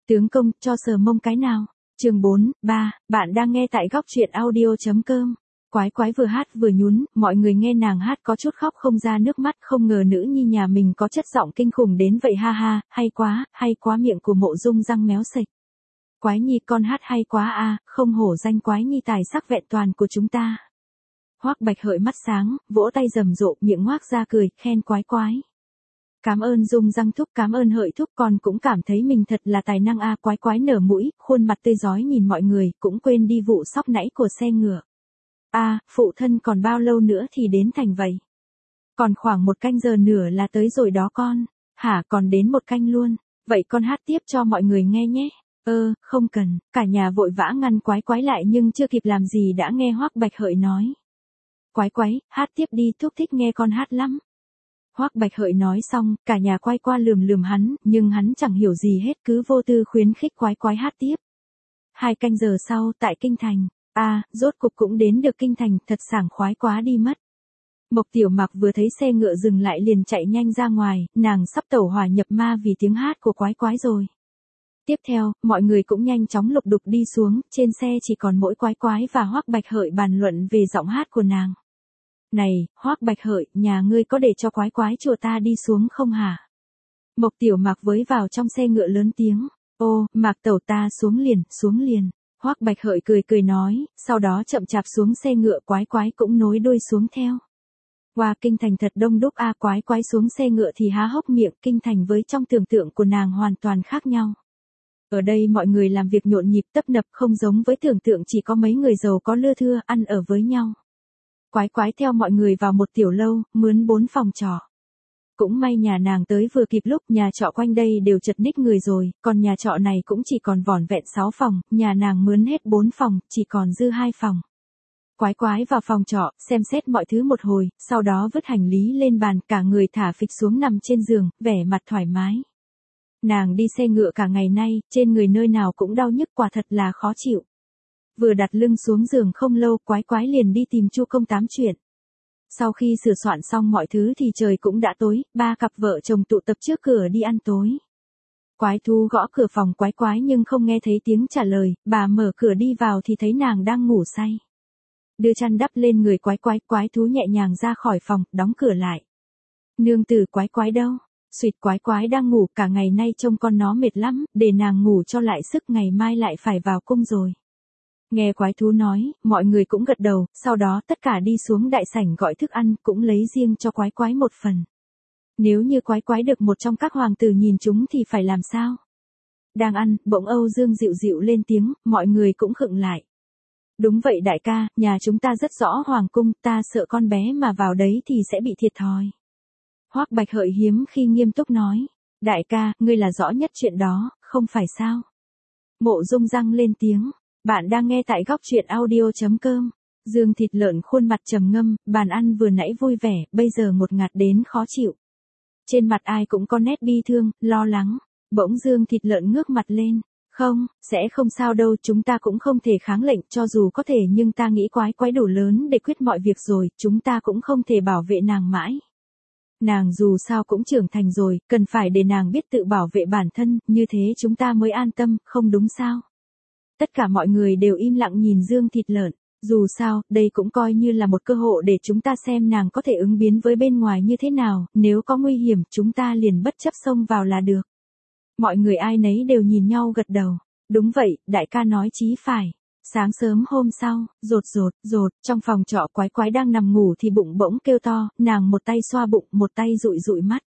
Tướng công, cho sờ mông cái nào? Chương 4, 3, bạn đang nghe tại góc truyện audio.com. Quái quái vừa hát vừa nhún, mọi người nghe nàng hát có chút khóc không ra nước mắt, không ngờ nữ nhi nhà mình có chất giọng kinh khủng đến vậy ha ha, hay quá miệng của Mộ Dung răng méo sệch. Quái nhi con hát hay quá a, không hổ danh quái nhi tài sắc vẹn toàn của chúng ta. Hoắc Bạch Hợi mắt sáng, vỗ tay rầm rộ, miệng ngoác ra cười, khen quái quái. Cảm ơn Dung răng thúc, cảm ơn Hợi thúc, con cũng cảm thấy mình thật là tài năng a. Quái quái nở mũi, khuôn mặt tươi rói nhìn mọi người, cũng quên đi vụ sóc nãy của xe ngựa. Phụ thân còn bao lâu nữa thì đến thành vậy? Còn khoảng 1 canh giờ nữa là tới rồi đó con. Hả, còn đến 1 canh luôn. Vậy con hát tiếp cho mọi người nghe nhé. Không cần. Cả nhà vội vã ngăn quái quái lại nhưng chưa kịp làm gì đã nghe Hoắc Bạch Hợi nói. Quái quái, hát tiếp đi, thúc thích nghe con hát lắm. Hoắc Bạch Hợi nói xong, cả nhà quay qua lườm hắn, nhưng hắn chẳng hiểu gì hết, cứ vô tư khuyến khích quái quái hát tiếp. 2 canh giờ sau, tại Kinh Thành. Rốt cục cũng đến được Kinh Thành, thật sảng khoái quá đi mất. Mộc Tiểu Mặc vừa thấy xe ngựa dừng lại liền chạy nhanh ra ngoài, nàng sắp tẩu hỏa nhập ma vì tiếng hát của quái quái rồi. Tiếp theo, mọi người cũng nhanh chóng lục đục đi xuống, trên xe chỉ còn mỗi quái quái và Hoắc Bạch Hợi bàn luận về giọng hát của nàng. Này, Hoắc Bạch Hợi, nhà ngươi có để cho quái quái chùa ta đi xuống không hả? Mộc Tiểu Mặc với vào trong xe ngựa lớn tiếng. Mạc tẩu ta xuống liền. Hoắc Bạch Hợi cười nói, sau đó chậm chạp xuống xe ngựa, quái quái cũng nối đuôi xuống theo. Qua Kinh Thành thật đông đúc quái quái xuống xe ngựa thì há hốc miệng, Kinh Thành với trong tưởng tượng của nàng hoàn toàn khác nhau. Ở đây mọi người làm việc nhộn nhịp tấp nập, không giống với tưởng tượng chỉ có mấy người giàu có lưa thưa ăn ở với nhau. Quái quái theo mọi người vào một tiểu lâu, mướn 4 phòng trọ. Cũng may nhà nàng tới vừa kịp lúc, nhà trọ quanh đây đều chật ních người rồi, còn nhà trọ này cũng chỉ còn vỏn vẹn 6 phòng, nhà nàng mướn hết 4 phòng, chỉ còn dư 2 phòng. Quái quái vào phòng trọ, xem xét mọi thứ một hồi, sau đó vứt hành lý lên bàn, cả người thả phịch xuống nằm trên giường, vẻ mặt thoải mái. Nàng đi xe ngựa cả ngày nay, trên người nơi nào cũng đau nhức, quả thật là khó chịu. Vừa đặt lưng xuống giường không lâu, quái quái liền đi tìm Chu Công tám chuyện. Sau khi sửa soạn xong mọi thứ thì trời cũng đã tối, 3 cặp vợ chồng tụ tập trước cửa đi ăn tối. Quái thú gõ cửa phòng quái quái nhưng không nghe thấy tiếng trả lời, bà mở cửa đi vào thì thấy nàng đang ngủ say. Đưa chăn đắp lên người quái quái, quái thú nhẹ nhàng ra khỏi phòng, đóng cửa lại. Nương tử quái quái đâu? Xuyệt, quái quái đang ngủ, cả ngày nay trông con nó mệt lắm, để nàng ngủ cho lại sức, ngày mai lại phải vào cung rồi. Nghe quái thú nói, mọi người cũng gật đầu, sau đó tất cả đi xuống đại sảnh gọi thức ăn, cũng lấy riêng cho quái quái một phần. Nếu như quái quái được một trong các hoàng tử nhìn chúng thì phải làm sao? Đang ăn, bỗng Âu Dương dịu dịu lên tiếng, mọi người cũng khựng lại. Đúng vậy đại ca, nhà chúng ta rất rõ hoàng cung, ta sợ con bé mà vào đấy thì sẽ bị thiệt thòi. Hoắc Bạch Hợi hiếm khi nghiêm túc nói, đại ca, ngươi là rõ nhất chuyện đó, không phải sao? Mộ Dung răng lên tiếng. Bạn đang nghe tại góc truyện audio.com. Dương Thịt Lợn khuôn mặt trầm ngâm, bàn ăn vừa nãy vui vẻ, bây giờ ngột ngạt đến khó chịu. Trên mặt ai cũng có nét bi thương, lo lắng. Bỗng Dương Thịt Lợn ngước mặt lên. Không, sẽ không sao đâu, chúng ta cũng không thể kháng lệnh, cho dù có thể nhưng ta nghĩ quái quái đủ lớn để quyết mọi việc rồi, chúng ta cũng không thể bảo vệ nàng mãi. Nàng dù sao cũng trưởng thành rồi, cần phải để nàng biết tự bảo vệ bản thân, như thế chúng ta mới an tâm, không đúng sao? Tất cả mọi người đều im lặng nhìn Dương Thịt Lợn, dù sao, đây cũng coi như là một cơ hội để chúng ta xem nàng có thể ứng biến với bên ngoài như thế nào, nếu có nguy hiểm chúng ta liền bất chấp xông vào là được. Mọi người ai nấy đều nhìn nhau gật đầu, đúng vậy, đại ca nói chí phải. Sáng sớm hôm sau, rột, trong phòng trọ quái quái đang nằm ngủ thì bụng bỗng kêu to, nàng một tay xoa bụng, một tay dụi mắt.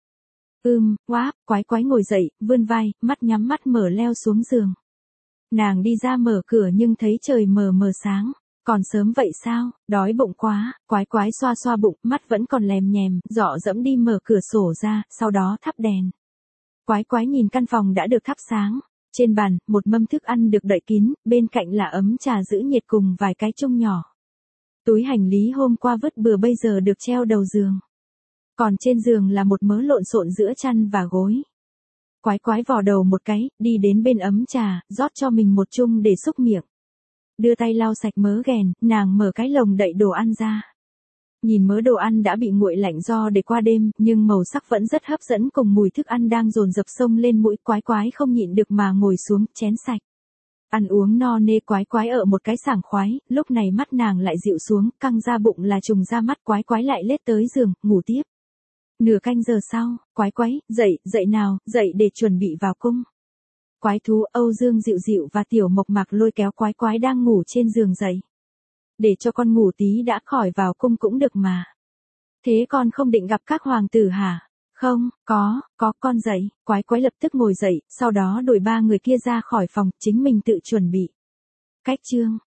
Quái quái ngồi dậy, vươn vai, mắt nhắm mắt mở leo xuống giường. Nàng đi ra mở cửa nhưng thấy trời mờ mờ sáng, còn sớm vậy sao, đói bụng quá, quái quái xoa bụng, mắt vẫn còn lèm nhèm, dọ dẫm đi mở cửa sổ ra, sau đó thắp đèn. Quái quái nhìn căn phòng đã được thắp sáng. Trên bàn, một mâm thức ăn được đậy kín, bên cạnh là ấm trà giữ nhiệt cùng vài cái chung nhỏ. Túi hành lý hôm qua vứt bừa bây giờ được treo đầu giường. Còn trên giường là một mớ lộn xộn giữa chăn và gối. Quái quái vò đầu một cái, đi đến bên ấm trà, rót cho mình một chung để xúc miệng. Đưa tay lau sạch mớ ghèn, nàng mở cái lồng đậy đồ ăn ra. Nhìn mớ đồ ăn đã bị nguội lạnh do để qua đêm, nhưng màu sắc vẫn rất hấp dẫn cùng mùi thức ăn đang dồn dập xông lên mũi, Quái Quái không nhịn được mà ngồi xuống, chén sạch. Ăn uống no nê, Quái Quái ở một cái sảng khoái, lúc này mắt nàng lại dịu xuống, căng ra bụng là trùng ra mắt, Quái Quái lại lết tới giường, ngủ tiếp. Nửa canh giờ sau, Quái Quái, dậy, dậy nào, dậy để chuẩn bị vào cung. Quái thú Âu Dương Dịu Dịu và Tiểu Mộc Mạc lôi kéo Quái Quái đang ngủ trên giường dậy. Để cho con ngủ tí đã, khỏi vào cung cũng được mà. Thế con không định gặp các hoàng tử hả? Không, có, con dậy. Quái Quái lập tức ngồi dậy, sau đó đuổi ba người kia ra khỏi phòng, chính mình tự chuẩn bị. Cách chương